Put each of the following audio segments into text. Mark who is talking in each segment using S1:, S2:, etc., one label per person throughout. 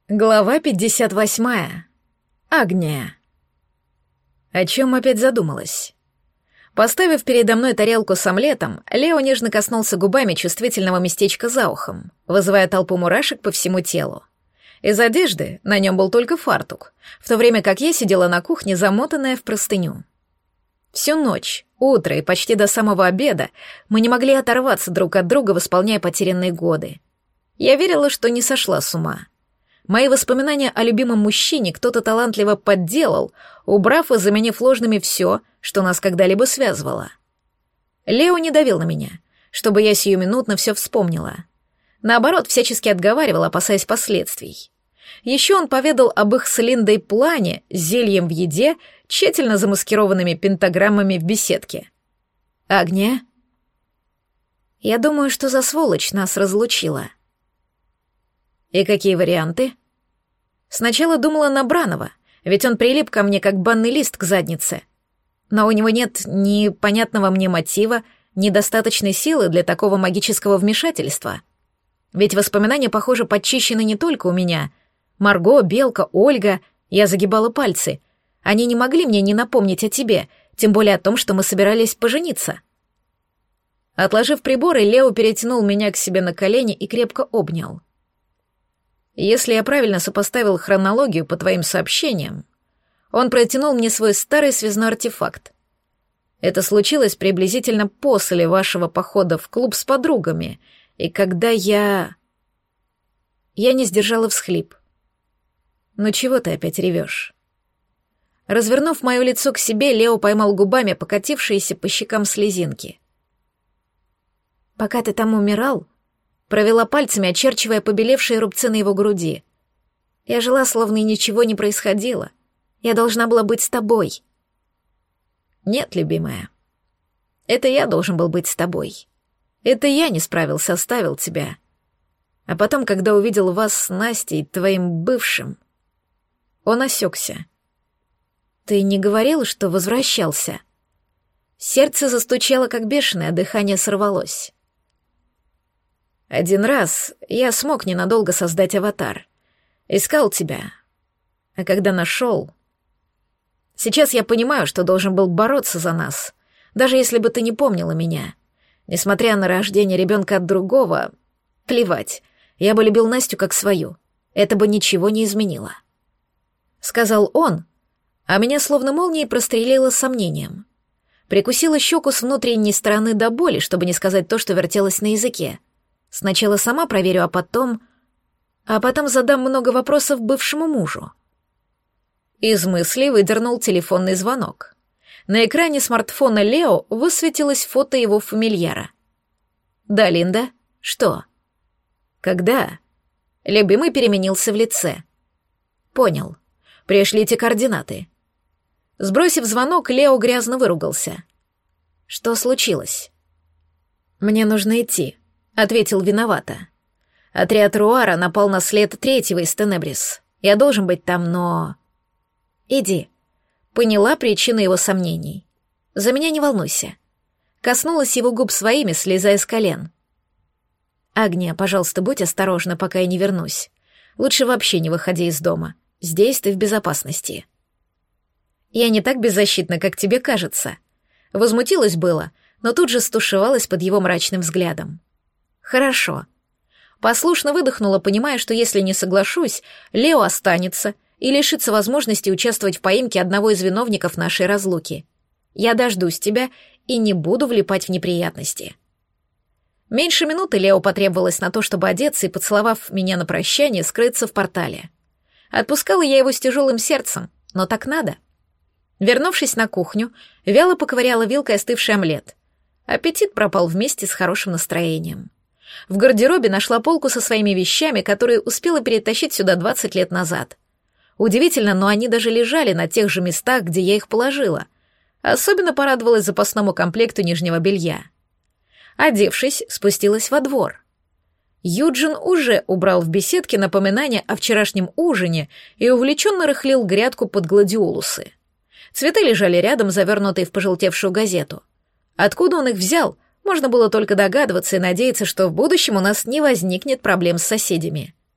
S1: Глава 58. Агния. О чем опять задумалась? Поставив передо мной тарелку с омлетом, Лео нежно коснулся губами чувствительного местечка за ухом, вызывая толпу мурашек по всему телу. Из одежды на нем был только фартук, в то время как я сидела на кухне, замотанная в простыню. Всю ночь, утро и почти до самого обеда мы не могли оторваться друг от друга, восполняя потерянные годы. Я верила, что не сошла с ума. Мои воспоминания о любимом мужчине кто-то талантливо подделал, убрав и заменив ложными все, что нас когда-либо связывало. Лео не давил на меня, чтобы я сиюминутно все вспомнила. Наоборот, всячески отговаривал, опасаясь последствий. Еще он поведал об их с Линдой плане с зельем в еде, тщательно замаскированными пентаграммами в беседке. «Агния?» «Я думаю, что за сволочь нас разлучила». «И какие варианты?» Сначала думала на Бранова, ведь он прилип ко мне как банный лист к заднице. Но у него нет ни понятного мне мотива, ни достаточной силы для такого магического вмешательства. Ведь воспоминания, похоже, подчищены не только у меня. Марго, Белка, Ольга, я загибала пальцы. Они не могли мне не напомнить о тебе, тем более о том, что мы собирались пожениться. Отложив приборы, Лео перетянул меня к себе на колени и крепко обнял. Если я правильно сопоставил хронологию по твоим сообщениям, он протянул мне свой старый связной артефакт. Это случилось приблизительно после вашего похода в клуб с подругами, и когда я не сдержала всхлип. «Ну чего ты опять ревешь?» Развернув мое лицо к себе, Лео поймал губами покатившиеся по щекам слезинки. «Пока ты там умирал, провела пальцами, очерчивая побелевшие рубцы на его груди. Я жила, словно и ничего не происходило. Я должна была быть с тобой». «Нет, любимая. Это я должен был быть с тобой. Это я не справился, оставил тебя. А потом, когда увидел вас с Настей, твоим бывшим...» Он осекся. «Ты не говорил, что возвращался?» Сердце застучало, как бешеное, а дыхание сорвалось. «Один раз я смог ненадолго создать аватар. Искал тебя. А когда нашел... Сейчас я понимаю, что должен был бороться за нас, даже если бы ты не помнила меня. Несмотря на рождение ребенка от другого, плевать, я бы любил Настю как свою. Это бы ничего не изменило». Сказал он, а меня словно молнией прострелило сомнением. Прикусила щеку с внутренней стороны до боли, чтобы не сказать то, что вертелось на языке. Сначала сама проверю, а потом задам много вопросов бывшему мужу. Из мыслей выдернул телефонный звонок. На экране смартфона Лео высветилось фото его фамильяра. «Да, Линда? Что?» «Когда?» Любимый переменился в лице. «Понял. Пришлите координаты». Сбросив звонок, Лео грязно выругался. «Что случилось?» «Мне нужно идти», — ответил виновато. «Отряд Руара напал на след третьего из Тенебрис. Я должен быть там, но...» «Иди». Поняла причину его сомнений. «За меня не волнуйся». Коснулась его губ своими, слезая с колен. «Агния, пожалуйста, будь осторожна, пока я не вернусь. Лучше вообще не выходи из дома. Здесь ты в безопасности». «Я не так беззащитна, как тебе кажется». Возмутилась было, но тут же стушевалась под его мрачным взглядом. «Хорошо». Послушно выдохнула, понимая, что если не соглашусь, Лео останется и лишится возможности участвовать в поимке одного из виновников нашей разлуки. Я дождусь тебя и не буду влипать в неприятности. Меньше минуты Лео потребовалось на то, чтобы одеться и, поцеловав меня на прощание, скрыться в портале. Отпускала я его с тяжелым сердцем, но так надо. Вернувшись на кухню, вяло поковыряла вилкой остывший омлет. Аппетит пропал вместе с хорошим настроением. В гардеробе нашла полку со своими вещами, которые успела перетащить сюда 20 лет назад. Удивительно, но они даже лежали на тех же местах, где я их положила. Особенно порадовалась запасному комплекту нижнего белья. Одевшись, спустилась во двор. Юджин уже убрал в беседке напоминание о вчерашнем ужине и увлеченно рыхлил грядку под гладиолусы. Цветы лежали рядом, завернутые в пожелтевшую газету. Откуда он их взял, можно было только догадываться и надеяться, что в будущем у нас не возникнет проблем с соседями.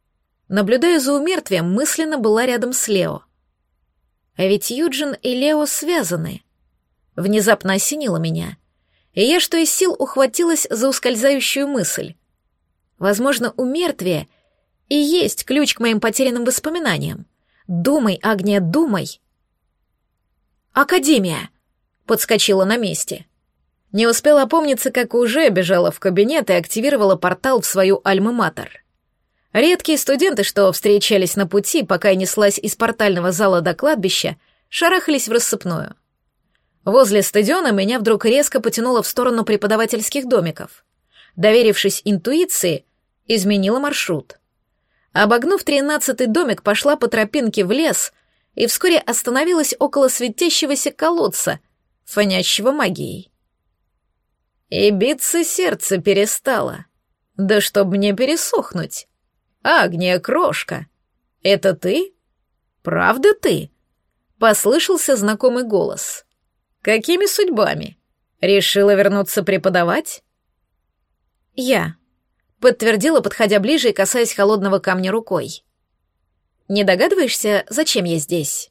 S1: Наблюдая за умертвием, мысленно была рядом с Лео. А ведь Юджин и Лео связаны. Внезапно осенило меня, и я что из сил ухватилась за ускользающую мысль. Возможно, умертвие и есть ключ к моим потерянным воспоминаниям. Думай, Агния, думай. «Академия!» — подскочила на месте. Не успела опомниться, как уже бежала в кабинет и активировала портал в свою альма-матер. Редкие студенты, что встречались на пути, пока я неслась из портального зала до кладбища, шарахались в рассыпную. Возле стадиона меня вдруг резко потянуло в сторону преподавательских домиков. Доверившись интуиции, изменила маршрут. Обогнув 13-й домик, пошла по тропинке в лес и вскоре остановилась около светящегося колодца, фонящего магией. И биться сердце перестало. Да чтоб мне пересохнуть. «Агния, крошка, это ты? Правда ты?» Послышался знакомый голос. «Какими судьбами? Решила вернуться преподавать?» «Я», — подтвердила, подходя ближе и касаясь холодного камня рукой. «Не догадываешься, зачем я здесь?»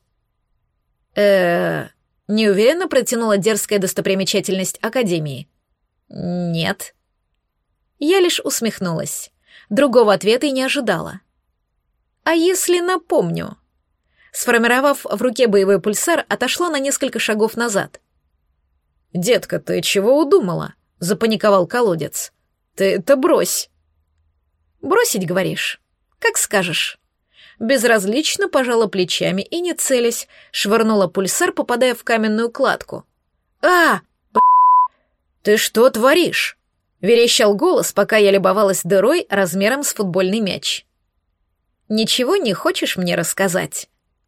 S1: Неуверенно протянула дерзкая достопримечательность Академии. «Нет». Я лишь усмехнулась. Другого ответа и не ожидала. «А если напомню?» Сформировав в руке боевой пульсар, отошла на несколько шагов назад. «Детка, ты чего удумала?» — запаниковал колодец. «Ты это брось». «Бросить, говоришь? Как скажешь». Безразлично пожала плечами и, не целясь, швырнула пульсар, попадая в каменную кладку. «Ты что творишь?» — верещал голос, пока я любовалась дырой размером с футбольный мяч. «Ничего не хочешь мне рассказать?»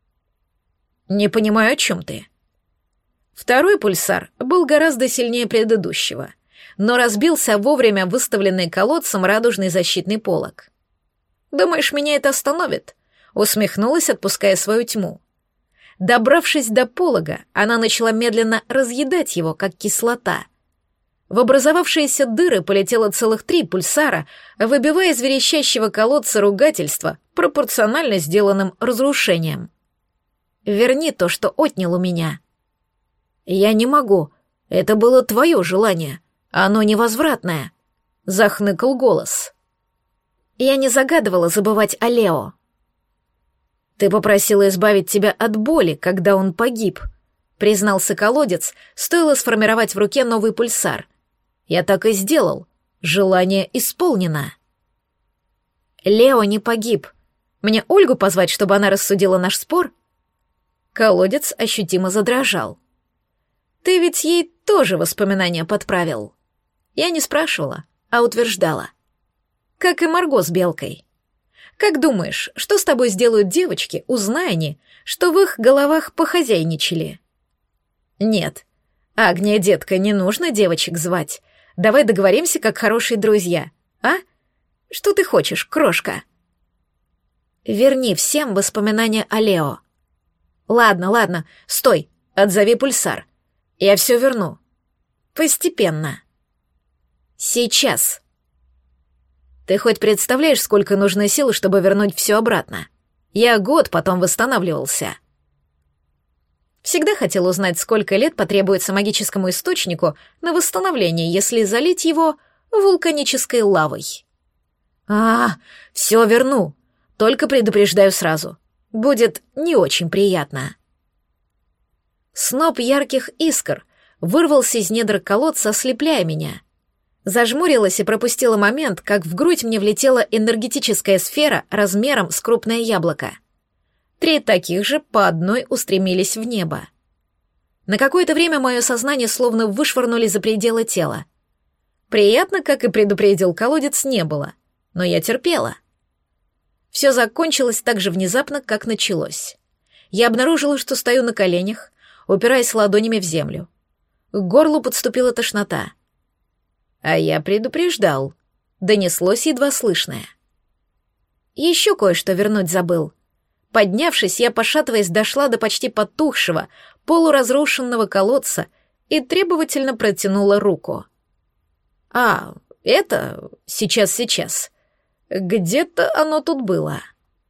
S1: «Не понимаю, о чем ты». Второй пульсар был гораздо сильнее предыдущего, но разбился вовремя выставленный колодцем радужный защитный полог. «Думаешь, меня это остановит?» — усмехнулась, отпуская свою тьму. Добравшись до полога, она начала медленно разъедать его, как кислота. В образовавшиеся дыры полетело целых 3 пульсара, выбивая из верещащего колодца ругательства, пропорционально сделанным разрушением. «Верни то, что отнял у меня». «Я не могу. Это было твое желание. Оно невозвратное», — захныкал голос. «Я не загадывала забывать о Лео». «Ты попросила избавить тебя от боли, когда он погиб», — признался колодец, стоило сформировать в руке новый пульсар. «Я так и сделал. Желание исполнено». «Лео не погиб. Мне Ольгу позвать, чтобы она рассудила наш спор?» Колодец ощутимо задрожал. «Ты ведь ей тоже воспоминания подправил». Я не спрашивала, а утверждала. «Как и Марго с Белкой. Как думаешь, что с тобой сделают девочки, узная они, что в их головах похозяйничали?» «Нет. Агния, детка, не нужно девочек звать. Давай договоримся, как хорошие друзья. А? Что ты хочешь, крошка?» «Верни всем воспоминания о Лео». «Ладно, стой, отзови пульсар. Я все верну. Постепенно. Сейчас». «Ты хоть представляешь, сколько нужно сил, чтобы вернуть все обратно? Я год потом восстанавливался». Всегда хотел узнать, сколько лет потребуется магическому источнику на восстановление, если залить его вулканической лавой. Все верну. Только предупреждаю сразу. Будет не очень приятно». Сноп ярких искр вырвался из недр колодца, ослепляя меня. Зажмурилась и пропустила момент, как в грудь мне влетела энергетическая сфера размером с крупное яблоко. 3 таких же по одной устремились в небо. На какое-то время мое сознание словно вышвырнули за пределы тела. Приятно, как и предупредил колодец, не было, но я терпела. Все закончилось так же внезапно, как началось. Я обнаружила, что стою на коленях, упираясь ладонями в землю. К горлу подступила тошнота. «А я предупреждал», — донеслось едва слышное. Еще кое-что вернуть забыл. Поднявшись, я, пошатываясь, дошла до почти потухшего, полуразрушенного колодца и требовательно протянула руку. «Это... Сейчас. Где-то оно тут было».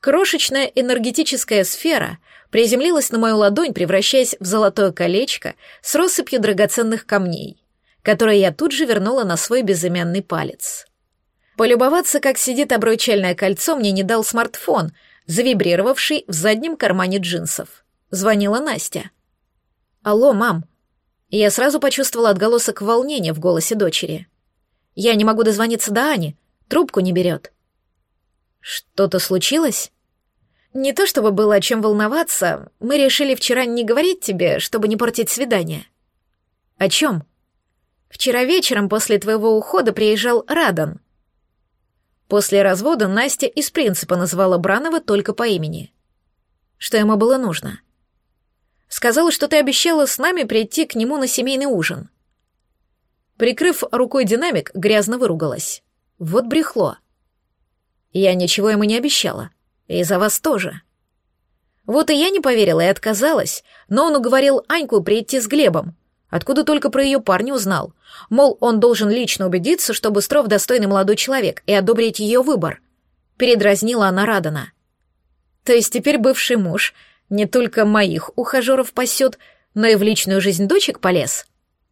S1: Крошечная энергетическая сфера приземлилась на мою ладонь, превращаясь в золотое колечко с россыпью драгоценных камней, которое я тут же вернула на свой безымянный палец. Полюбоваться, как сидит обручальное кольцо, мне не дал смартфон, завибрировавший в заднем кармане джинсов. Звонила Настя. «Алло, мам». Я сразу почувствовала отголосок волнения в голосе дочери. «Я не могу дозвониться до Ани, трубку не берет». «Что-то случилось?» «Не то чтобы было о чем волноваться, мы решили вчера не говорить тебе, чтобы не портить свидание». «О чем?» «Вчера вечером после твоего ухода приезжал Радан». После развода Настя из принципа называла Бранова только по имени. «Что ему было нужно?» «Сказала, что ты обещала с нами прийти к нему на семейный ужин». Прикрыв рукой динамик, грязно выругалась. «Вот брехло». «Я ничего ему не обещала. И за вас тоже». Вот и я не поверила и отказалась, но он уговорил Аньку прийти с Глебом. Откуда только про ее парня узнал. Мол, он должен лично убедиться, что Быстров достойный молодой человек, и одобрить ее выбор. Передразнила она Радана. То есть теперь бывший муж не только моих ухажеров пасет, но и в личную жизнь дочек полез?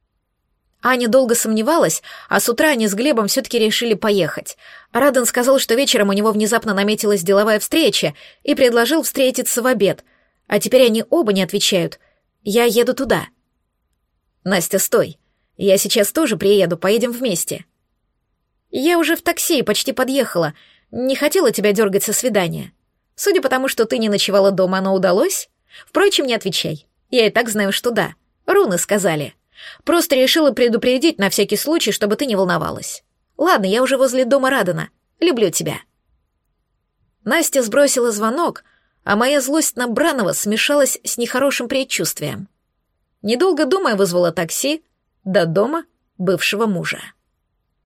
S1: Аня долго сомневалась, а с утра они с Глебом все-таки решили поехать. Радан сказал, что вечером у него внезапно наметилась деловая встреча и предложил встретиться в обед. А теперь они оба не отвечают. Я еду туда. «Настя, стой. Я сейчас тоже приеду, поедем вместе». «Я уже в такси и почти подъехала. Не хотела тебя дергать со свидания. Судя по тому, что ты не ночевала дома, оно удалось? Впрочем, не отвечай. Я и так знаю, что да. Руны сказали. Просто решила предупредить на всякий случай, чтобы ты не волновалась. Ладно, я уже возле дома Радана. Люблю тебя». Настя сбросила звонок, а моя злость на Бранова смешалась с нехорошим предчувствием. Недолго думая, вызвала такси до дома бывшего мужа.